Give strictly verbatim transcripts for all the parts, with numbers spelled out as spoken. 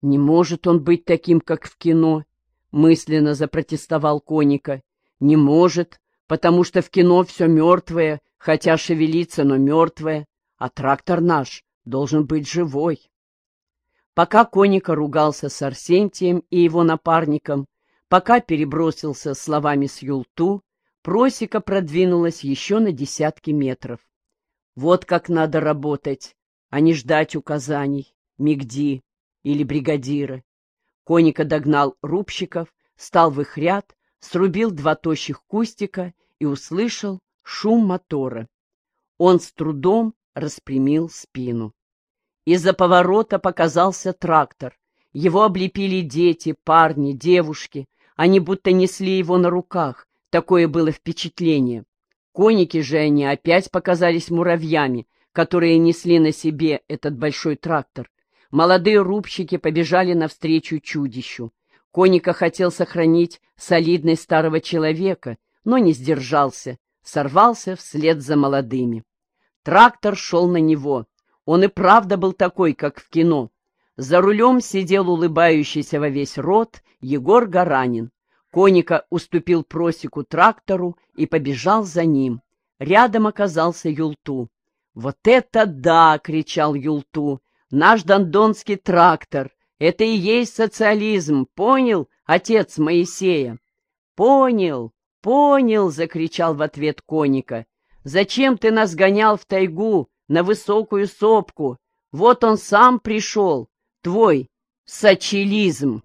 «Не может он быть таким, как в кино», — мысленно запротестовал Коника. «Не может, потому что в кино все мертвое, хотя шевелится, но мертвое, а трактор наш должен быть живой». Пока Коника ругался с Арсентием и его напарником, пока перебросился словами с Юлту, просека продвинулась еще на десятки метров. Вот как надо работать, а не ждать указаний Мигди или бригадира. Коника догнал рубщиков, стал в их ряд, срубил два тощих кустика и услышал шум мотора. Он с трудом распрямил спину. Из-за поворота показался трактор. Его облепили дети, парни, девушки. Они будто несли его на руках. Такое было впечатление. Коники же они опять показались муравьями, которые несли на себе этот большой трактор. Молодые рубщики побежали навстречу чудищу. Коника хотел сохранить солидность старого человека, но не сдержался, сорвался вслед за молодыми. Трактор шел на него. Он и правда был такой, как в кино. За рулем сидел улыбающийся во весь рот Егор Гаранин. Коника уступил просеку трактору и побежал за ним. Рядом оказался Юлту. «Вот это да!» — кричал Юлту. «Наш дондонский трактор! Это и есть социализм! Понял, отец Моисея?» «Понял, понял!» — закричал в ответ Коника. «Зачем ты нас гонял в тайгу, на высокую сопку? Вот он сам пришел, твой социализм!»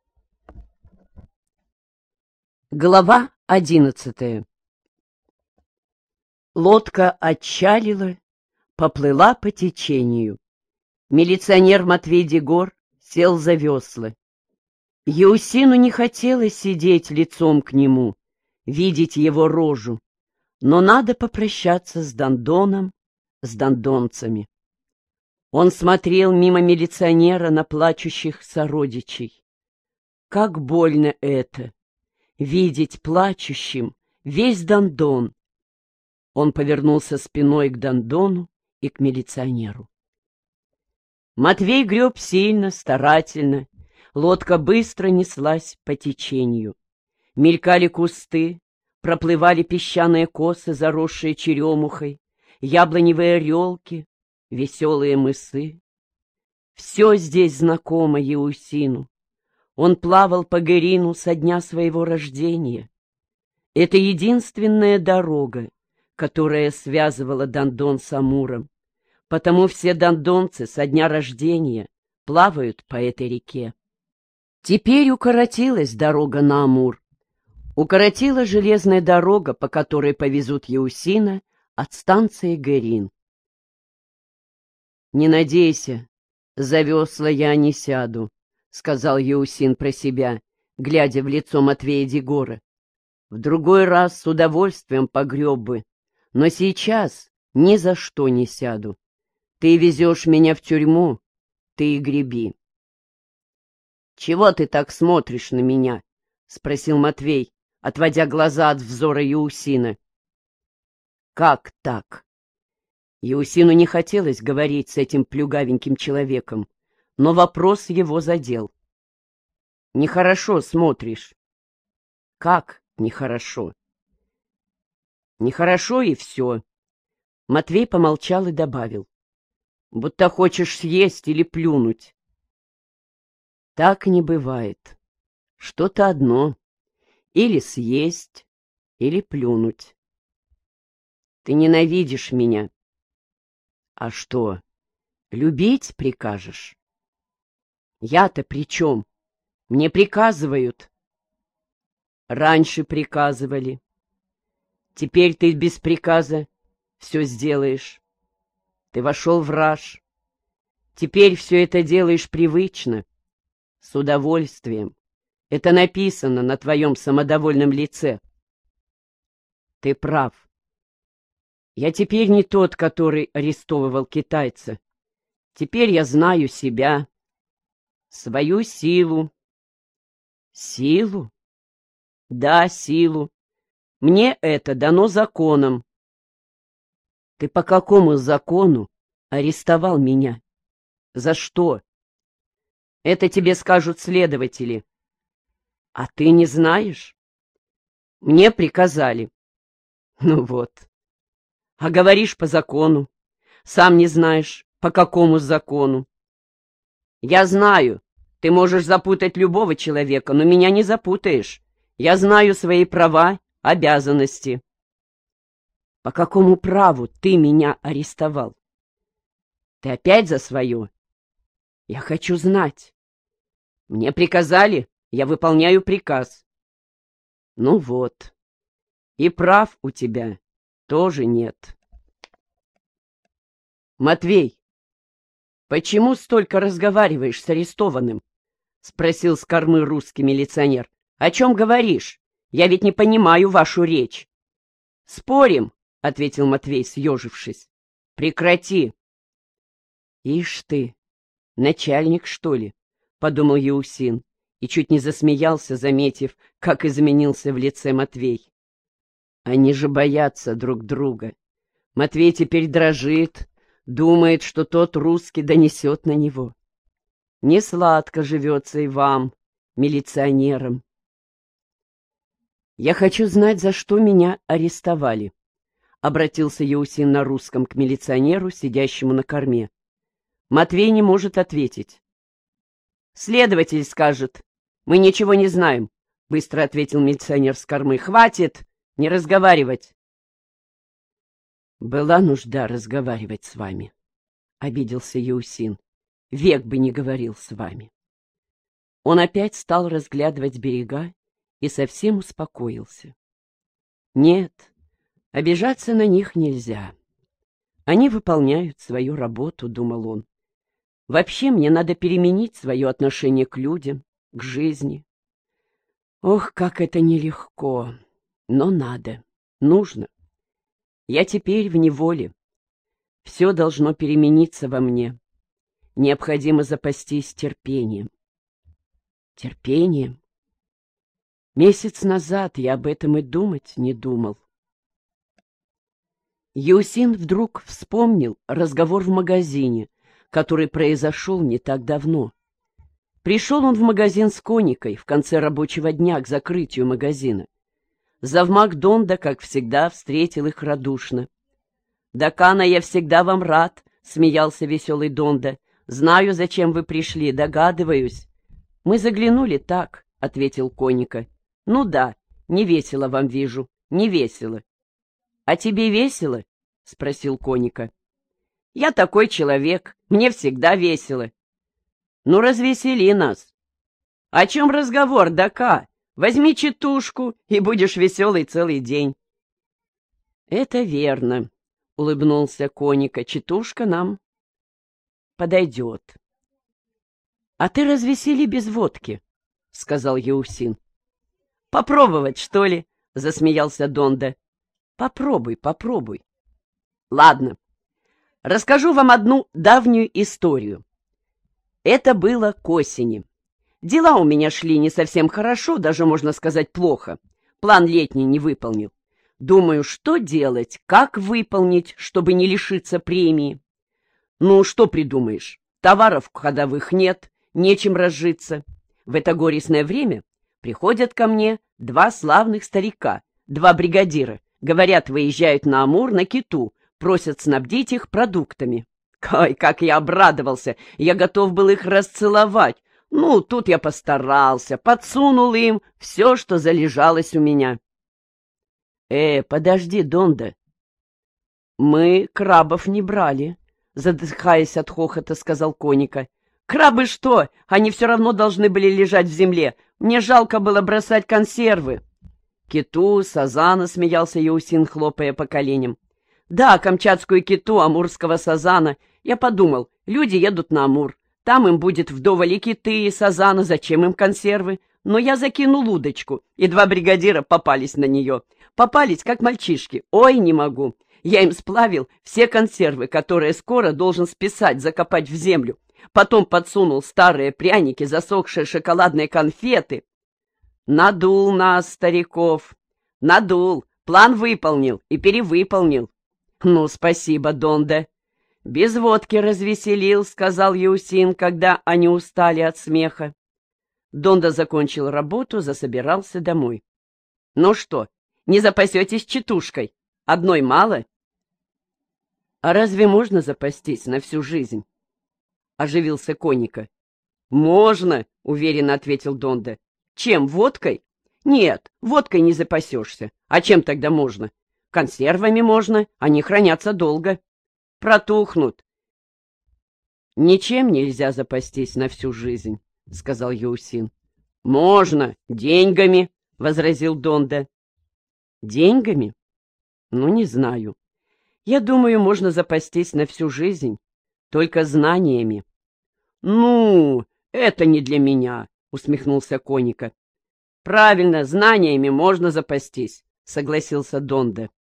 Глава одиннадцатая. Лодка отчалила, поплыла по течению. Милиционер Матвей Дегор сел за весла. Еусину не хотелось сидеть лицом к нему, видеть его рожу, но надо попрощаться с Дондоном, с дондонцами. Он смотрел мимо милиционера на плачущих сородичей. Как больно это — видеть плачущим весь Дондон. Он повернулся спиной к Дондону и к милиционеру. Матвей греб сильно, старательно. Лодка быстро неслась по течению. Мелькали кусты, проплывали песчаные косы, заросшие черемухой, яблоневые орелки, веселые мысы. Все здесь знакомо Еусину. Он плавал по Гэрину со дня своего рождения. Это единственная дорога, которая связывала Дондон с Амуром, потому все дондонцы со дня рождения плавают по этой реке. Теперь укоротилась дорога на Амур. Укоротила железная дорога, по которой повезут Еусина от станции Гэрин. «Не надейся, за весла я не сяду», — сказал Еусин про себя, глядя в лицо Матвея Дегора. «В другой раз с удовольствием погреб бы, но сейчас ни за что не сяду. Ты везешь меня в тюрьму, ты и греби». «Чего ты так смотришь на меня?» — спросил Матвей, отводя глаза от взора Еусина. «Как так?» Еусину не хотелось говорить с этим плюгавеньким человеком, но вопрос его задел. «Нехорошо смотришь». «Как нехорошо?» «Нехорошо и все». Матвей помолчал и добавил. «Будто хочешь съесть или плюнуть». «Так не бывает. Что-то одно. Или съесть, или плюнуть. Ты ненавидишь меня. А что, любить прикажешь? Я-то при чем? Мне приказывают». «Раньше приказывали. Теперь ты без приказа все сделаешь. Ты вошел в раж. Теперь все это делаешь привычно, с удовольствием. Это написано на твоем самодовольном лице». «Ты прав. Я теперь не тот, который арестовывал китайца. Теперь я знаю себя, свою силу». «Силу?» «Да, силу. Мне это дано законом». «Ты по какому закону арестовал меня? За что?» Это тебе скажут следователи. А ты не знаешь? Мне приказали. Ну вот. А говоришь по закону. Сам не знаешь, по какому закону. Я знаю, ты можешь запутать любого человека, но меня не запутаешь. Я знаю свои права, обязанности. По какому праву ты меня арестовал? Ты опять за свое? Я хочу знать. Мне приказали, я выполняю приказ. Ну вот. И прав у тебя тоже нет. Матвей, почему столько разговариваешь с арестованным? Спросил с кормы русский милиционер. О чем говоришь? Я ведь не понимаю вашу речь. Спорим, ответил Матвей, съежившись. Прекрати. Ишь ты, начальник, что ли? Подумал Еусин и чуть не засмеялся, заметив, как изменился в лице Матвей. Они же боятся друг друга. Матвей теперь дрожит, думает, что тот русский донесет на него. Несладко живется и вам, милиционерам. «Я хочу знать, за что меня арестовали», — обратился Еусин на русском к милиционеру, сидящему на корме. Матвей не может ответить. «Следователь скажет. Мы ничего не знаем», — быстро ответил милиционер с кормы. «Хватит не разговаривать». «Была нужда разговаривать с вами», — обиделся Еусин. «Век бы не говорил с вами». Он опять стал разглядывать берега и совсем успокоился. Нет, обижаться на них нельзя. Они выполняют свою работу, думал он. Вообще мне надо переменить свое отношение к людям, к жизни. Ох, как это нелегко, но надо, нужно. Я теперь в неволе. Все должно перемениться во мне. Необходимо запастись терпением. Терпением? Месяц назад я об этом и думать не думал. Еусин вдруг вспомнил разговор в магазине, который произошел не так давно. Пришел он в магазин с Коникой в конце рабочего дня к закрытию магазина. Завмак Донда, как всегда, встретил их радушно. «Дакана, я всегда вам рад», — смеялся веселый Донда. «Знаю, зачем вы пришли, догадываюсь». «Мы заглянули так», — ответил Коника. «Ну да, не весело вам вижу, не весело». «А тебе весело?» — спросил Коника. «Я такой человек, мне всегда весело». «Ну, развесели нас». «О чем разговор, Дака? Возьми читушку, и будешь веселый целый день». «Это верно», — улыбнулся Коника. «Читушка нам подойдет». «А ты развесели без водки», — сказал Еусин. «Попробовать, что ли?» — засмеялся Донда. «Попробуй, попробуй». «Ладно, расскажу вам одну давнюю историю. Это было к осени. Дела у меня шли не совсем хорошо, даже, можно сказать, плохо. План летний не выполнил. Думаю, что делать, как выполнить, чтобы не лишиться премии. Ну, что придумаешь? Товаров ходовых нет, нечем разжиться. В это горестное время приходят ко мне два славных старика, два бригадира. Говорят, выезжают на Амур на киту, просят снабдить их продуктами. Ой, как я обрадовался! Я готов был их расцеловать. Ну, тут я постарался, подсунул им все, что залежалось у меня. Э, подожди, Донда. Мы крабов не брали, задыхаясь от хохота, сказал Коника. Крабы что? Они все равно должны были лежать в земле. Мне жалко было бросать консервы. Киту, сазана, смеялся Еусин, хлопая по коленям. Да, камчатскую киту, амурского сазана. Я подумал, люди едут на Амур. Там им будет вдоволь и киты, и сазана, зачем им консервы? Но я закинул удочку, и два бригадира попались на нее. Попались, как мальчишки. Ой, не могу. Я им сплавил все консервы, которые скоро должен списать, закопать в землю. Потом подсунул старые пряники, засохшие шоколадные конфеты. Надул нас, стариков. Надул. План выполнил и перевыполнил. Ну, спасибо, Донда. «Без водки развеселил», — сказал Еусин, когда они устали от смеха. Донда закончил работу, засобирался домой. «Ну что, не запасетесь четушкой? Одной мало?» «А разве можно запастись на всю жизнь?» — оживился Коника. «Можно», — уверенно ответил Донда. «Чем, водкой?» «Нет, водкой не запасешься. А чем тогда можно? Консервами можно, они хранятся долго. Протухнут». «Ничем нельзя запастись на всю жизнь», — сказал Еусин. «Можно, деньгами», — возразил Донда. «Деньгами? Ну, не знаю. Я думаю, можно запастись на всю жизнь, только знаниями». «Ну, это не для меня», — усмехнулся Коника. «Правильно, знаниями можно запастись», — согласился Донда.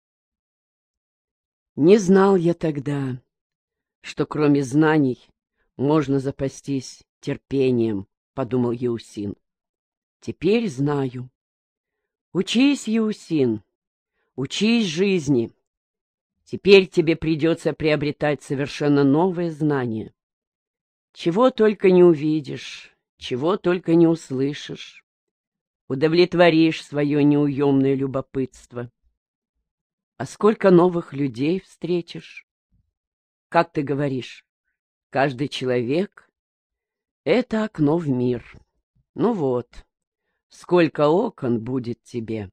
«Не знал я тогда, что кроме знаний можно запастись терпением», — подумал Еусин. «Теперь знаю. Учись, Еусин, учись жизни. Теперь тебе придется приобретать совершенно новые знания. Чего только не увидишь, чего только не услышишь. Удовлетворишь свое неуемное любопытство. А сколько новых людей встретишь? Как ты говоришь, каждый человек — это окно в мир. Ну вот, сколько окон будет тебе».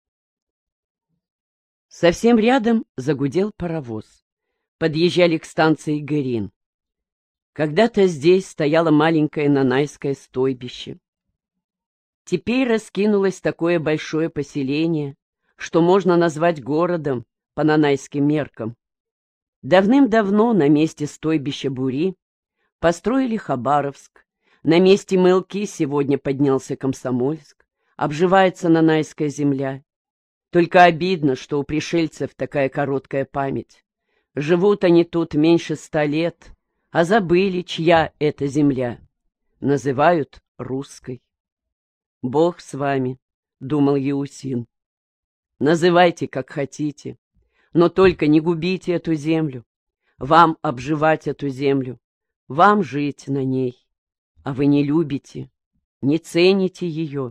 Совсем рядом загудел паровоз. Подъезжали к станции Гэрин. Когда-то здесь стояло маленькое нанайское стойбище. Теперь раскинулось такое большое поселение, что можно назвать городом по нанайским меркам. Давным-давно на месте стойбища Бури построили Хабаровск, на месте Мылки сегодня поднялся Комсомольск, обживается нанайская земля. Только обидно, что у пришельцев такая короткая память. Живут они тут меньше ста лет, а забыли, чья это земля. Называют русской. «Бог с вами», — думал Еусин. «Называйте, как хотите, но только не губите эту землю. Вам обживать эту землю, вам жить на ней, а вы не любите, не цените ее».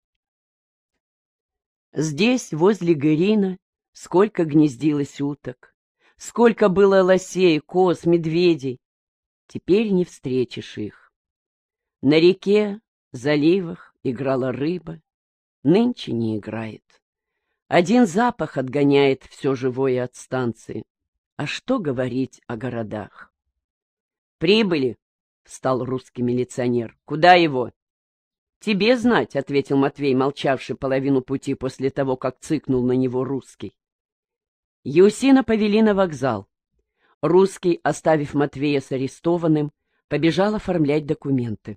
Здесь, возле Гэрина, сколько гнездилось уток, сколько было лосей, коз, медведей. Теперь не встретишь их. На реке, заливах играла рыба, нынче не играет. Один запах отгоняет все живое от станции. А что говорить о городах? «Прибыли», — встал русский милиционер. «Куда его?» «Тебе знать», — ответил Матвей, молчавший половину пути после того, как цыкнул на него русский. Еусина повели на вокзал. Русский, оставив Матвея с арестованным, побежал оформлять документы.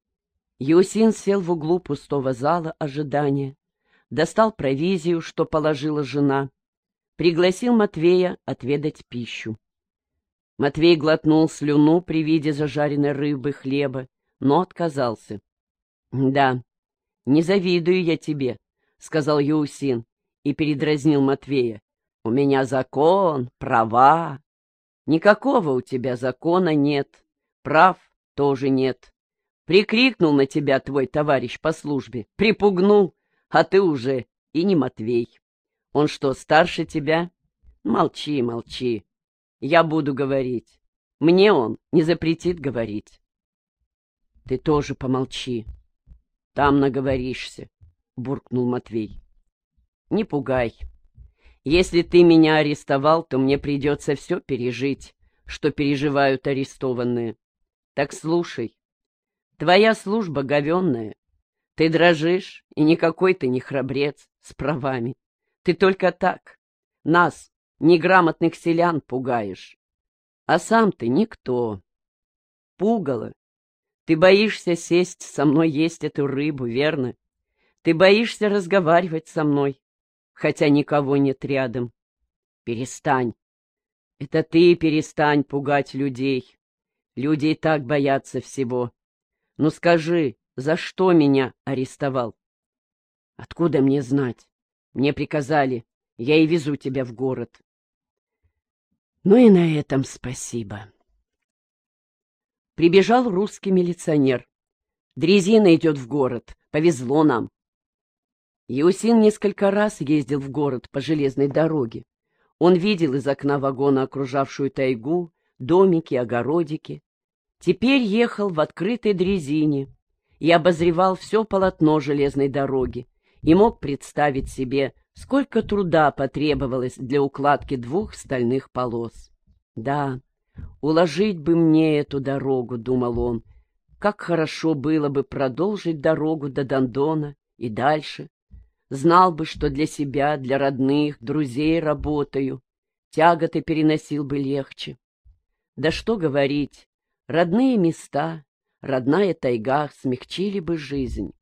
Еусин сел в углу пустого зала ожидания, достал провизию, что положила жена, пригласил Матвея отведать пищу. Матвей глотнул слюну при виде зажаренной рыбы, хлеба, но отказался. «Да, не завидую я тебе», — сказал Еусин и передразнил Матвея. «У меня закон, права». «Никакого у тебя закона нет, прав тоже нет. Прикрикнул на тебя твой товарищ по службе, припугнул, а ты уже и не Матвей. Он что, старше тебя? Молчи, молчи. Я буду говорить. Мне он не запретит говорить». «Ты тоже помолчи. Там наговоришься», — буркнул Матвей. «Не пугай. Если ты меня арестовал, то мне придется все пережить, что переживают арестованные. Так слушай. Твоя служба говенная. Ты дрожишь, и никакой ты не храбрец с правами. Ты только так, нас, неграмотных селян, пугаешь. А сам ты никто. Пугало. Ты боишься сесть со мной есть эту рыбу, верно? Ты боишься разговаривать со мной, хотя никого нет рядом. Перестань. Это ты перестань пугать людей. Люди и так боятся всего. Ну скажи, за что меня арестовал? Откуда мне знать? Мне приказали, я и везу тебя в город. Ну и на этом спасибо. Прибежал русский милиционер. Дрезина идет в город. Повезло нам. Еусин несколько раз ездил в город по железной дороге. Он видел из окна вагона окружавшую тайгу, домики, огородики. Теперь ехал в открытой дрезине и обозревал все полотно железной дороги и мог представить себе, сколько труда потребовалось для укладки двух стальных полос. Да, уложить бы мне эту дорогу, — думал он, — как хорошо было бы продолжить дорогу до Дондона и дальше. Знал бы, что для себя, для родных, друзей работаю, тяготы переносил бы легче. Да что говорить, родные места, родная тайга смягчили бы жизнь.